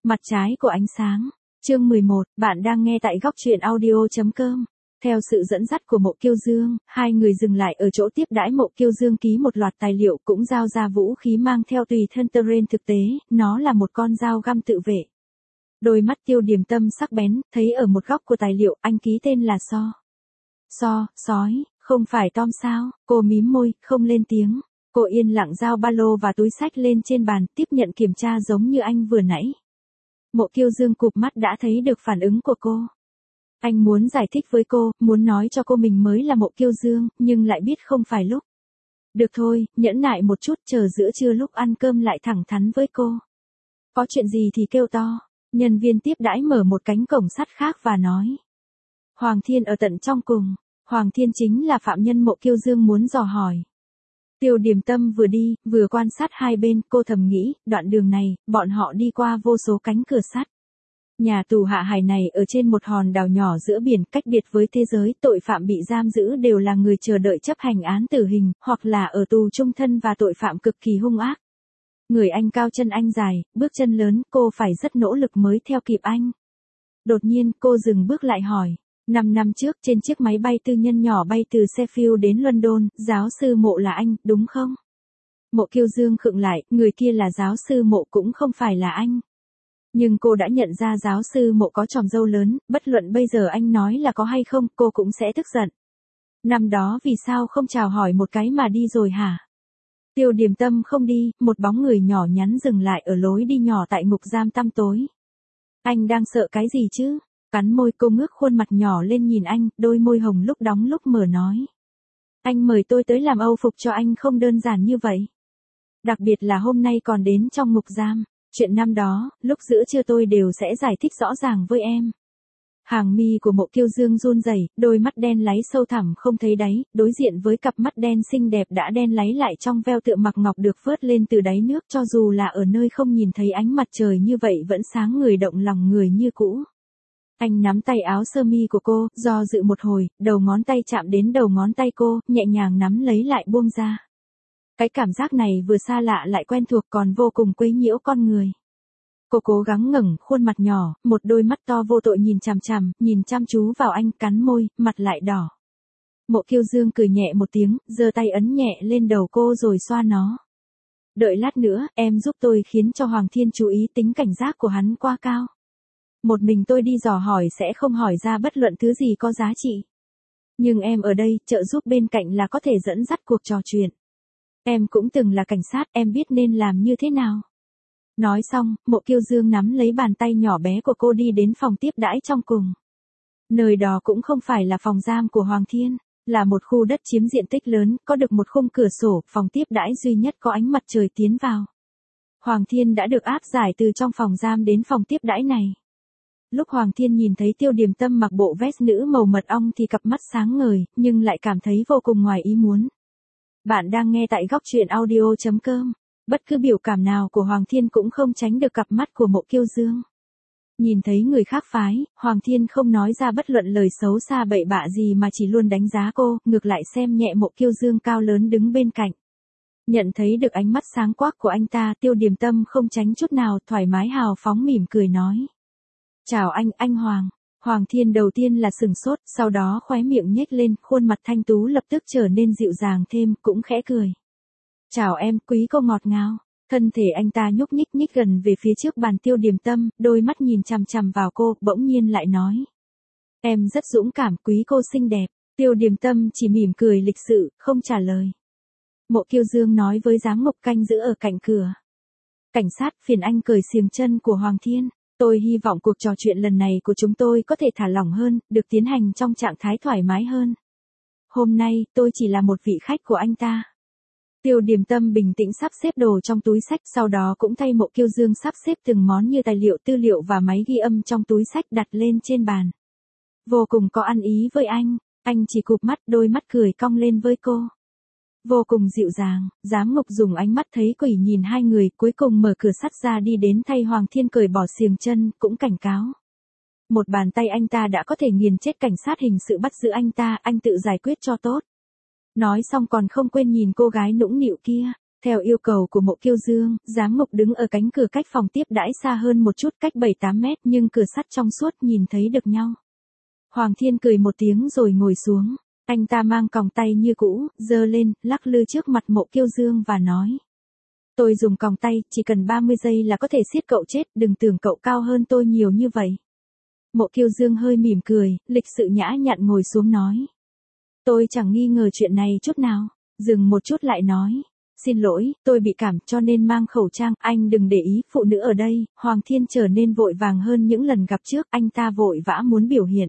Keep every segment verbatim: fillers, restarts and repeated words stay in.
Mặt trái của ánh sáng. Chương mười một, bạn đang nghe tại góc truyện audio chấm com. Theo sự dẫn dắt của Mộ Kiêu Dương, hai người dừng lại ở chỗ tiếp đãi. Mộ Kiêu Dương ký một loạt tài liệu cũng giao ra vũ khí mang theo tùy thân terrain. Thực tế, nó là một con dao găm tự vệ. Đôi mắt Tiêu Điềm Tâm sắc bén, thấy ở một góc của tài liệu anh ký tên là So. So, sói, không phải Tom sao? Cô mím môi, không lên tiếng. Cô yên lặng giao ba lô và túi xách lên trên bàn, tiếp nhận kiểm tra giống như anh vừa nãy. Mộ Kiêu Dương cụp mắt đã thấy được phản ứng của cô. Anh muốn giải thích với cô, muốn nói cho cô mình mới là Mộ Kiêu Dương, nhưng lại biết không phải lúc. Được thôi, nhẫn nại một chút, chờ giữa trưa lúc ăn cơm lại thẳng thắn với cô. Có chuyện gì thì kêu to. Nhân viên tiếp đãi mở một cánh cổng sắt khác và nói. Hoàng Thiên ở tận trong cùng. Hoàng Thiên chính là phạm nhân Mộ Kiêu Dương muốn dò hỏi. Tiêu Điềm Tâm vừa đi, vừa quan sát hai bên, cô thầm nghĩ, đoạn đường này, bọn họ đi qua vô số cánh cửa sắt. Nhà tù Hạ Hải này ở trên một hòn đảo nhỏ giữa biển, cách biệt với thế giới, tội phạm bị giam giữ đều là người chờ đợi chấp hành án tử hình, hoặc là ở tù chung thân và tội phạm cực kỳ hung ác. Người anh cao chân anh dài, bước chân lớn, cô phải rất nỗ lực mới theo kịp anh. Đột nhiên, cô dừng bước lại hỏi. Năm năm trước, trên chiếc máy bay tư nhân nhỏ bay từ Sheffield đến London, giáo sư Mộ là anh, đúng không? Mộ Kiêu Dương khựng lại, người kia là giáo sư Mộ cũng không phải là anh. Nhưng cô đã nhận ra giáo sư Mộ có tròm râu lớn, bất luận bây giờ anh nói là có hay không, cô cũng sẽ tức giận. Năm đó vì sao không chào hỏi một cái mà đi rồi hả? Tiêu Điềm Tâm không đi, một bóng người nhỏ nhắn dừng lại ở lối đi nhỏ tại ngục giam tăm tối. Anh đang sợ cái gì chứ? Cắn môi, cô ngước khuôn mặt nhỏ lên nhìn anh, đôi môi hồng lúc đóng lúc mở nói. Anh mời tôi tới làm âu phục cho anh không đơn giản như vậy. Đặc biệt là hôm nay còn đến trong ngục giam. Chuyện năm đó, lúc giữa trưa tôi đều sẽ giải thích rõ ràng với em. Hàng mi của Mộ Kiêu Dương run rẩy, đôi mắt đen láy sâu thẳm không thấy đáy, đối diện với cặp mắt đen xinh đẹp đã đen láy lại trong veo tựa mặc ngọc được vớt lên từ đáy nước, cho dù là ở nơi không nhìn thấy ánh mặt trời như vậy vẫn sáng người động lòng người như cũ. Anh nắm tay áo sơ mi của cô, do dự một hồi, đầu ngón tay chạm đến đầu ngón tay cô, nhẹ nhàng nắm lấy lại buông ra. Cái cảm giác này vừa xa lạ lại quen thuộc còn vô cùng quấy nhiễu con người. Cô cố gắng ngẩng khuôn mặt nhỏ, một đôi mắt to vô tội nhìn chằm chằm, nhìn chăm chú vào anh, cắn môi, mặt lại đỏ. Mộ Kiêu Dương cười nhẹ một tiếng, giơ tay ấn nhẹ lên đầu cô rồi xoa nó. Đợi lát nữa, em giúp tôi khiến cho Hoàng Thiên chú ý, tính cảnh giác của hắn quá cao. Một mình tôi đi dò hỏi sẽ không hỏi ra bất luận thứ gì có giá trị. Nhưng em ở đây, trợ giúp bên cạnh là có thể dẫn dắt cuộc trò chuyện. Em cũng từng là cảnh sát, em biết nên làm như thế nào. Nói xong, Mộ Kiêu Dương nắm lấy bàn tay nhỏ bé của cô đi đến phòng tiếp đãi trong cùng. Nơi đó cũng không phải là phòng giam của Hoàng Thiên, là một khu đất chiếm diện tích lớn, có được một khung cửa sổ, phòng tiếp đãi duy nhất có ánh mặt trời tiến vào. Hoàng Thiên đã được áp giải từ trong phòng giam đến phòng tiếp đãi này. Lúc Hoàng Thiên nhìn thấy Tiêu Điềm Tâm mặc bộ vest nữ màu mật ong thì cặp mắt sáng ngời, nhưng lại cảm thấy vô cùng ngoài ý muốn. Bạn đang nghe tại góc truyện audio chấm com. Bất cứ biểu cảm nào của Hoàng Thiên cũng không tránh được cặp mắt của Mộ Kiêu Dương. Nhìn thấy người khác phái, Hoàng Thiên không nói ra bất luận lời xấu xa bậy bạ gì mà chỉ luôn đánh giá cô, ngược lại xem nhẹ Mộ Kiêu Dương cao lớn đứng bên cạnh. Nhận thấy được ánh mắt sáng quắc của anh ta, Tiêu Điềm Tâm không tránh chút nào, thoải mái hào phóng mỉm cười nói. Chào anh, anh Hoàng. Hoàng Thiên đầu tiên là sừng sốt, sau đó khóe miệng nhếch lên, khuôn mặt thanh tú lập tức trở nên dịu dàng thêm, cũng khẽ cười. Chào em, quý cô ngọt ngào. Thân thể anh ta nhúc nhích nhích gần về phía trước bàn Tiêu Điềm Tâm, đôi mắt nhìn chằm chằm vào cô, bỗng nhiên lại nói. Em rất dũng cảm, quý cô xinh đẹp. Tiêu Điềm Tâm chỉ mỉm cười lịch sự, không trả lời. Mộ Kiêu Dương nói với giám ngục canh giữ ở cạnh cửa. Cảnh sát, phiền anh cởi xiềng chân của Hoàng Thiên. Tôi hy vọng cuộc trò chuyện lần này của chúng tôi có thể thả lỏng hơn, được tiến hành trong trạng thái thoải mái hơn. Hôm nay, tôi chỉ là một vị khách của anh ta. Tiêu Điềm Tâm bình tĩnh sắp xếp đồ trong túi xách, sau đó cũng thay Mộ Kiêu Dương sắp xếp từng món như tài liệu tư liệu và máy ghi âm trong túi xách đặt lên trên bàn. Vô cùng có ăn ý với anh, anh chỉ cụp mắt, đôi mắt cười cong lên với cô. Vô cùng dịu dàng, giám ngục dùng ánh mắt thấy quỷ nhìn hai người, cuối cùng mở cửa sắt ra đi đến thay Hoàng Thiên cởi bỏ xiềng chân, cũng cảnh cáo. Một bàn tay anh ta đã có thể nghiền chết cảnh sát hình sự bắt giữ anh ta, anh tự giải quyết cho tốt. Nói xong còn không quên nhìn cô gái nũng nịu kia, Theo yêu cầu của Mộ Kiêu Dương, giám mục đứng ở cánh cửa cách phòng tiếp đãi xa hơn một chút, cách bảy tám mét, nhưng cửa sắt trong suốt, nhìn thấy được nhau. Hoàng Thiên cười một tiếng rồi ngồi xuống. Anh ta mang còng tay như cũ, giơ lên, lắc lư trước mặt Mộ Kiêu Dương và nói. Tôi dùng còng tay, chỉ cần ba mươi giây là có thể siết cậu chết, đừng tưởng cậu cao hơn tôi nhiều như vậy. Mộ Kiêu Dương hơi mỉm cười, lịch sự nhã nhặn ngồi xuống nói. Tôi chẳng nghi ngờ chuyện này chút nào. Dừng một chút lại nói. Xin lỗi, tôi bị cảm cho nên mang khẩu trang, anh đừng để ý, phụ nữ ở đây. Hoàng Thiên trở nên vội vàng hơn những lần gặp trước, anh ta vội vã muốn biểu hiện.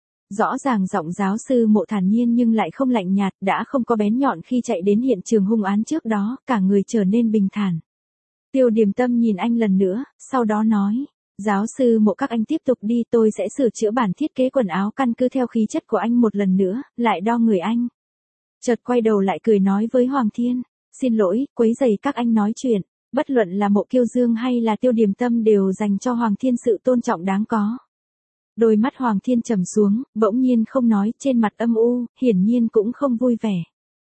Rõ ràng giọng giáo sư Mộ thản nhiên nhưng lại không lạnh nhạt, đã không có bén nhọn khi chạy đến hiện trường hung án trước đó, cả người trở nên bình thản. Tiêu Điềm Tâm nhìn anh lần nữa, sau đó nói. Giáo sư Mộ các anh tiếp tục đi, tôi sẽ sửa chữa bản thiết kế quần áo căn cứ theo khí chất của anh một lần nữa, lại đo người anh. Chợt quay đầu lại cười nói với Hoàng Thiên. Xin lỗi, quấy rầy các anh nói chuyện. Bất luận là Mộ Kiêu Dương hay là Tiêu Điềm Tâm đều dành cho Hoàng Thiên sự tôn trọng đáng có. Đôi mắt Hoàng Thiên trầm xuống, bỗng nhiên không nói, trên mặt âm u, hiển nhiên cũng không vui vẻ.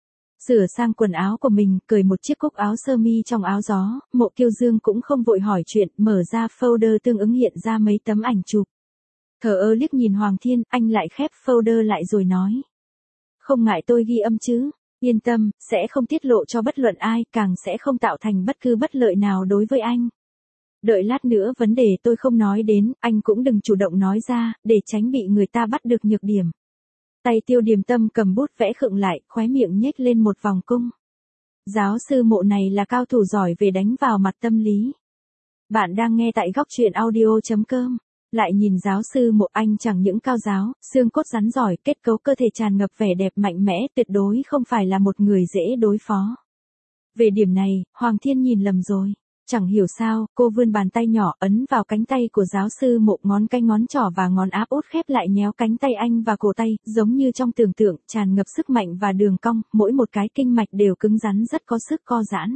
Sửa sang quần áo của mình, cởi một chiếc cúc áo sơ mi trong áo gió, Mộ Kiêu Dương cũng không vội hỏi chuyện, mở ra folder tương ứng hiện ra mấy tấm ảnh chụp. Thờ ơ liếc nhìn Hoàng Thiên, anh lại khép folder lại rồi nói. Không ngại tôi ghi âm chứ, yên tâm, sẽ không tiết lộ cho bất luận ai, càng sẽ không tạo thành bất cứ bất lợi nào đối với anh. Đợi lát nữa vấn đề tôi không nói đến, anh cũng đừng chủ động nói ra, để tránh bị người ta bắt được nhược điểm. Tay Tiêu Điềm Tâm cầm bút vẽ khựng lại, khóe miệng nhếch lên một vòng cung. Giáo sư Mộ này là cao thủ giỏi về đánh vào mặt tâm lý. Bạn đang nghe tại góc truyện audio chấm com. Lại nhìn giáo sư Mộ, anh chẳng những cao giáo, xương cốt rắn giỏi, kết cấu cơ thể tràn ngập vẻ đẹp mạnh mẽ, tuyệt đối không phải là một người dễ đối phó. Về điểm này, Hoàng Thiên nhìn lầm rồi. Chẳng hiểu sao, cô vươn bàn tay nhỏ ấn vào cánh tay của giáo sư Mộ, ngón cái ngón trỏ và ngón áp út khép lại nhéo cánh tay anh và cổ tay, giống như trong tưởng tượng, tràn ngập sức mạnh và đường cong, mỗi một cái kinh mạch đều cứng rắn rất có sức co giãn.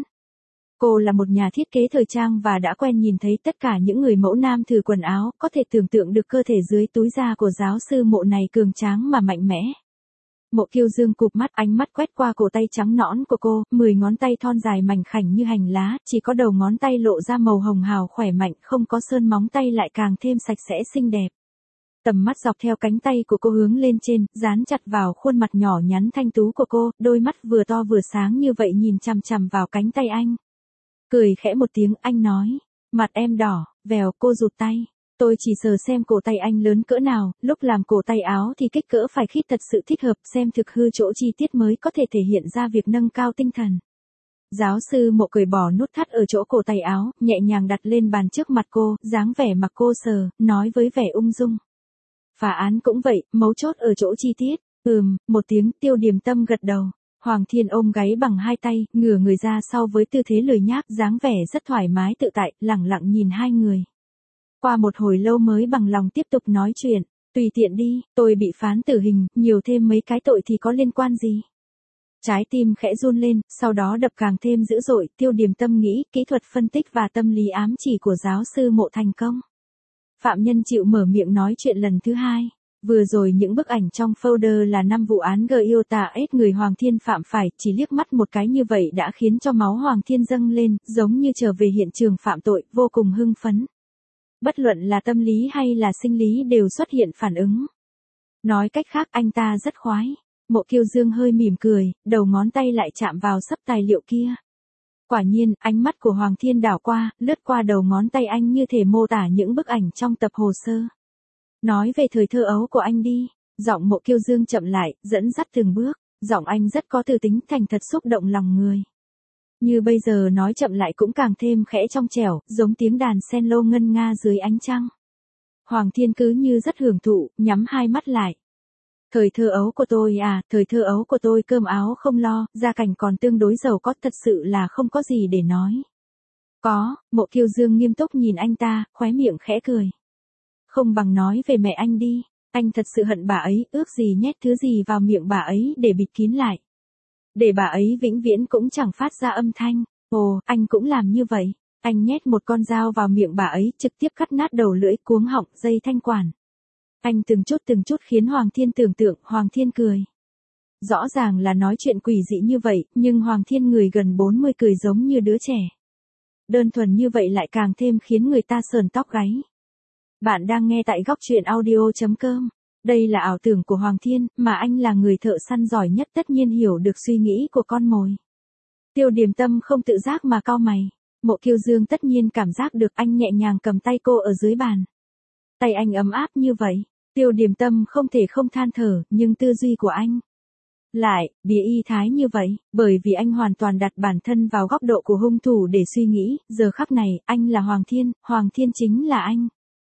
Cô là một nhà thiết kế thời trang và đã quen nhìn thấy tất cả những người mẫu nam thử quần áo, có thể tưởng tượng được cơ thể dưới túi da của giáo sư Mộ này cường tráng mà mạnh mẽ. Mộ Kiêu Dương cụp mắt, ánh mắt quét qua cổ tay trắng nõn của cô, mười ngón tay thon dài mảnh khảnh như hành lá, chỉ có đầu ngón tay lộ ra màu hồng hào khỏe mạnh, không có sơn móng tay lại càng thêm sạch sẽ xinh đẹp. Tầm mắt dọc theo cánh tay của cô hướng lên trên, dán chặt vào khuôn mặt nhỏ nhắn thanh tú của cô, đôi mắt vừa to vừa sáng như vậy nhìn chằm chằm vào cánh tay anh. Cười khẽ một tiếng, anh nói, mặt em đỏ, vèo, cô rụt tay. Tôi chỉ sờ xem cổ tay anh lớn cỡ nào, lúc làm cổ tay áo thì kích cỡ phải khít thật sự thích hợp, xem thực hư chỗ chi tiết mới có thể thể hiện ra việc nâng cao tinh thần. Giáo sư Mộ cởi bỏ nút thắt ở chỗ cổ tay áo, nhẹ nhàng đặt lên bàn trước mặt cô, dáng vẻ mặc cô sờ, nói với vẻ ung dung. Phá án cũng vậy, mấu chốt ở chỗ chi tiết. Ừm, một tiếng. Tiêu Điềm Tâm gật đầu. Hoàng Thiên ôm gáy bằng hai tay, ngửa người ra sau với tư thế lười nhác, dáng vẻ rất thoải mái tự tại, lẳng lặng nhìn hai người. Qua một hồi lâu mới bằng lòng tiếp tục nói chuyện. Tùy tiện đi, tôi bị phán tử hình, nhiều thêm mấy cái tội thì có liên quan gì? Trái tim khẽ run lên, sau đó đập càng thêm dữ dội. Tiêu Điềm Tâm nghĩ, kỹ thuật phân tích và tâm lý ám chỉ của giáo sư Mộ thành công. Phạm nhân chịu mở miệng nói chuyện lần thứ hai. Vừa rồi những bức ảnh trong folder là năm vụ án Giota S người Hoàng Thiên phạm phải, chỉ liếc mắt một cái như vậy đã khiến cho máu Hoàng Thiên dâng lên, giống như trở về hiện trường phạm tội, vô cùng hưng phấn. Bất luận là tâm lý hay là sinh lý đều xuất hiện phản ứng. Nói cách khác, anh ta rất khoái. Mộ Kiêu Dương hơi mỉm cười, đầu ngón tay lại chạm vào xấp tài liệu kia. Quả nhiên, ánh mắt của Hoàng Thiên đảo qua, lướt qua đầu ngón tay anh như thể mô tả những bức ảnh trong tập hồ sơ. Nói về thời thơ ấu của anh đi. Giọng Mộ Kiêu Dương chậm lại, dẫn dắt từng bước. Giọng anh rất có từ tính, thành thật xúc động lòng người. Như bây giờ nói chậm lại cũng càng thêm khẽ trong trẻo, giống tiếng đàn cello ngân nga dưới ánh trăng. Hoàng Thiên cứ như rất hưởng thụ, nhắm hai mắt lại. Thời thơ ấu của tôi à, thời thơ ấu của tôi cơm áo không lo, gia cảnh còn tương đối giàu có, thật sự là không có gì để nói. Có. Mộ Kiêu Dương nghiêm túc nhìn anh ta, khóe miệng khẽ cười. Không bằng nói về mẹ anh đi, anh thật sự hận bà ấy, ước gì nhét thứ gì vào miệng bà ấy để bịt kín lại. Để bà ấy vĩnh viễn cũng chẳng phát ra âm thanh. Ồ, anh cũng làm như vậy. Anh nhét một con dao vào miệng bà ấy, trực tiếp cắt nát đầu lưỡi, cuống họng, dây thanh quản. Anh từng chút từng chút khiến Hoàng Thiên tưởng tượng, Hoàng Thiên cười. Rõ ràng là nói chuyện quỷ dị như vậy, nhưng Hoàng Thiên người gần bốn mươi cười giống như đứa trẻ. Đơn thuần như vậy lại càng thêm khiến người ta sờn tóc gáy. Bạn đang nghe tại góc truyện audio.com. Đây là ảo tưởng của Hoàng Thiên, mà anh là người thợ săn giỏi nhất tất nhiên hiểu được suy nghĩ của con mồi. Tiêu Điềm Tâm không tự giác mà cau mày. Mộ Kiêu Dương tất nhiên cảm giác được anh nhẹ nhàng cầm tay cô ở dưới bàn. Tay anh ấm áp như vậy. Tiêu Điềm Tâm không thể không than thở, nhưng tư duy của anh lại bía y thái như vậy, bởi vì anh hoàn toàn đặt bản thân vào góc độ của hung thủ để suy nghĩ, giờ khắc này, anh là Hoàng Thiên, Hoàng Thiên chính là anh.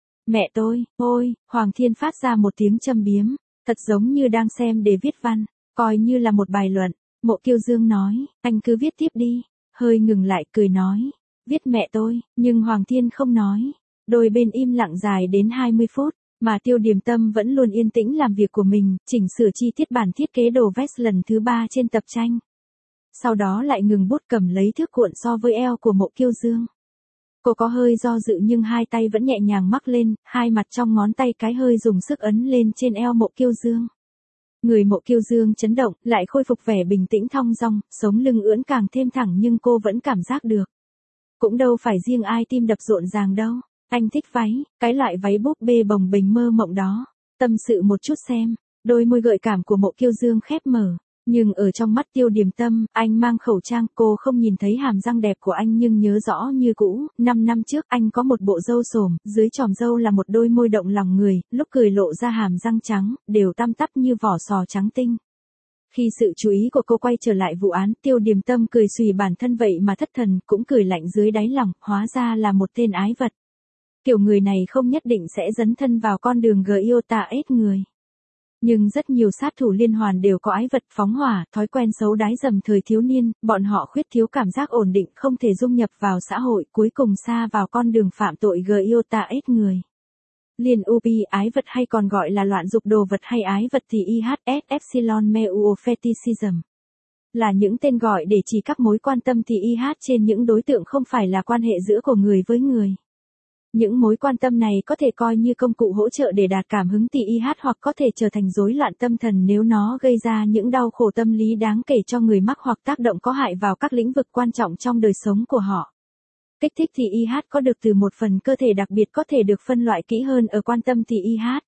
Mẹ tôi, ôi, Hoàng Thiên phát ra một tiếng châm biếm, thật giống như đang xem để viết văn, coi như là một bài luận. Mộ Kiêu Dương nói, anh cứ viết tiếp đi, hơi ngừng lại cười nói, viết mẹ tôi, nhưng Hoàng Thiên không nói. Đôi bên im lặng dài đến hai mươi phút. Mà Tiêu Điềm Tâm vẫn luôn yên tĩnh làm việc của mình, chỉnh sửa chi tiết bản thiết kế đồ vest lần thứ ba trên tập tranh. Sau đó lại ngừng bút cầm lấy thước cuộn so với eo của Mộ Kiêu Dương. Cô có hơi do dự nhưng hai tay vẫn nhẹ nhàng mắc lên, hai mặt trong ngón tay cái hơi dùng sức ấn lên trên eo Mộ Kiêu Dương. Người Mộ Kiêu Dương chấn động, lại khôi phục vẻ bình tĩnh thong dong, sống lưng ưỡn càng thêm thẳng nhưng cô vẫn cảm giác được. Cũng đâu phải riêng ai tim đập rộn ràng đâu. Anh thích váy, cái loại váy búp bê bồng bềnh mơ mộng đó. Tâm sự một chút xem, đôi môi gợi cảm của Mộ Kiêu Dương khép mở. Nhưng ở trong mắt Tiêu Điềm Tâm, anh mang khẩu trang, cô không nhìn thấy hàm răng đẹp của anh nhưng nhớ rõ như cũ. Năm năm trước anh có một bộ râu xồm, dưới chòm râu là một đôi môi động lòng người, lúc cười lộ ra hàm răng trắng, đều tăm tắp như vỏ sò trắng tinh. Khi sự chú ý của cô quay trở lại vụ án, Tiêu Điềm Tâm cười xùy bản thân vậy mà thất thần, cũng cười lạnh dưới đáy lòng, hóa ra là một tên ái vật. Kiểu người này không nhất định sẽ dấn thân vào con đường Giota ết người. Nhưng rất nhiều sát thủ liên hoàn đều có ái vật phóng hỏa, thói quen xấu đái dầm thời thiếu niên, bọn họ khuyết thiếu cảm giác ổn định không thể dung nhập vào xã hội, cuối cùng sa vào con đường phạm tội Giota ết người. Liên u pê ái vật hay còn gọi là loạn dục đồ vật hay ái vật thì i hát ét Epsilon Meo Fetishism. Là những tên gọi để chỉ các mối quan tâm thì i hát trên những đối tượng không phải là quan hệ giữa của người với người. Những mối quan tâm này có thể coi như công cụ hỗ trợ để đạt cảm hứng tê i hát hoặc có thể trở thành rối loạn tâm thần nếu nó gây ra những đau khổ tâm lý đáng kể cho người mắc hoặc tác động có hại vào các lĩnh vực quan trọng trong đời sống của họ. Kích thích tê i hát có được từ một phần cơ thể đặc biệt có thể được phân loại kỹ hơn ở quan tâm tê i hát.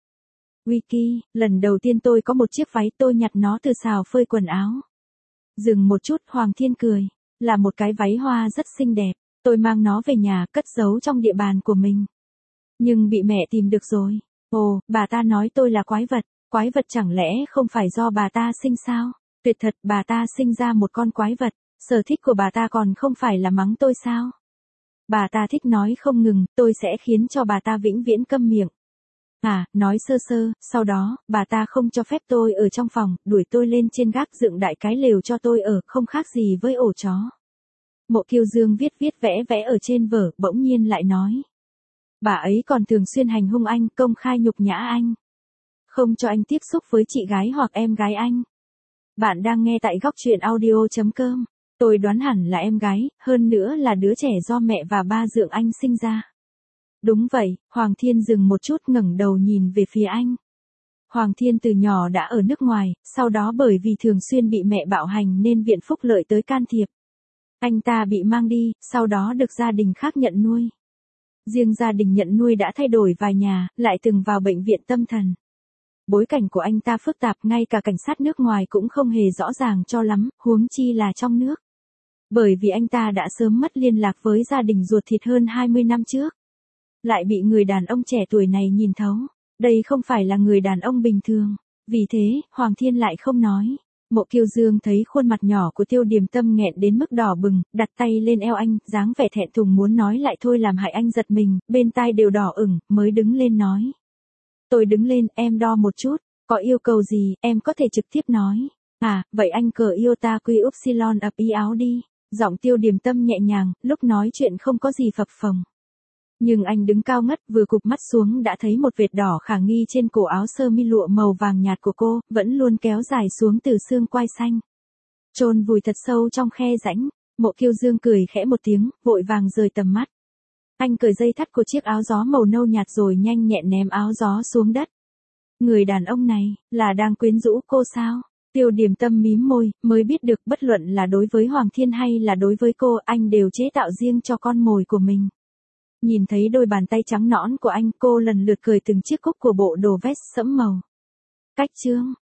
Wiki, lần đầu tiên tôi có một chiếc váy tôi nhặt nó từ xào phơi quần áo. Dừng một chút, Hoàng Thiên cười. Là một cái váy hoa rất xinh đẹp. Tôi mang nó về nhà, cất giấu trong địa bàn của mình. Nhưng bị mẹ tìm được rồi. Ồ, bà ta nói tôi là quái vật. Quái vật chẳng lẽ không phải do bà ta sinh sao? Tuyệt thật, bà ta sinh ra một con quái vật. Sở thích của bà ta còn không phải là mắng tôi sao? Bà ta thích nói không ngừng, tôi sẽ khiến cho bà ta vĩnh viễn câm miệng. À, nói sơ sơ, sau đó, bà ta không cho phép tôi ở trong phòng, đuổi tôi lên trên gác dựng đại cái lều cho tôi ở, không khác gì với ổ chó. Mộ Kiêu Dương viết viết vẽ vẽ ở trên vở, bỗng nhiên lại nói. Bà ấy còn thường xuyên hành hung anh, công khai nhục nhã anh. Không cho anh tiếp xúc với chị gái hoặc em gái anh. Bạn đang nghe tại góc truyện audio.com. Tôi đoán hẳn là em gái, hơn nữa là đứa trẻ do mẹ và ba dượng anh sinh ra. Đúng vậy, Hoàng Thiên dừng một chút ngẩng đầu nhìn về phía anh. Hoàng Thiên từ nhỏ đã ở nước ngoài, sau đó bởi vì thường xuyên bị mẹ bạo hành nên viện phúc lợi tới can thiệp. Anh ta bị mang đi, sau đó được gia đình khác nhận nuôi. Riêng gia đình nhận nuôi đã thay đổi vài nhà, lại từng vào bệnh viện tâm thần. Bối cảnh của anh ta phức tạp, ngay cả cảnh sát nước ngoài cũng không hề rõ ràng cho lắm, huống chi là trong nước. Bởi vì anh ta đã sớm mất liên lạc với gia đình ruột thịt hơn hai mươi năm trước. Lại bị người đàn ông trẻ tuổi này nhìn thấu. Đây không phải là người đàn ông bình thường. Vì thế, Hoàng Thiên lại không nói. Mộ Kiêu Dương thấy khuôn mặt nhỏ của Tiêu Điềm Tâm nghẹn đến mức đỏ bừng, đặt tay lên eo anh, dáng vẻ thẹn thùng muốn nói lại thôi làm hại anh giật mình, bên tai đều đỏ ửng, mới đứng lên nói. Tôi đứng lên, em đo một chút, có yêu cầu gì, em có thể trực tiếp nói. À, vậy anh cờ yêu ta quy upsilon ập y áo đi. Giọng Tiêu Điềm Tâm nhẹ nhàng, lúc nói chuyện không có gì phập phồng. Nhưng anh đứng cao ngất, vừa cụp mắt xuống đã thấy một vệt đỏ khả nghi trên cổ áo sơ mi lụa màu vàng nhạt của cô, vẫn luôn kéo dài xuống từ xương quai xanh. Chôn vùi thật sâu trong khe rãnh. Mộ Kiêu Dương cười khẽ một tiếng, vội vàng rời tầm mắt. Anh cởi dây thắt của chiếc áo gió màu nâu nhạt rồi nhanh nhẹn ném áo gió xuống đất. Người đàn ông này, là đang quyến rũ cô sao? Tiêu Điềm Tâm mím môi, mới biết được bất luận là đối với Hoàng Thiên hay là đối với cô, anh đều chế tạo riêng cho con mồi của mình. Nhìn thấy đôi bàn tay trắng nõn của anh, cô lần lượt cởi từng chiếc cúc của bộ đồ vest sẫm màu. Cách chương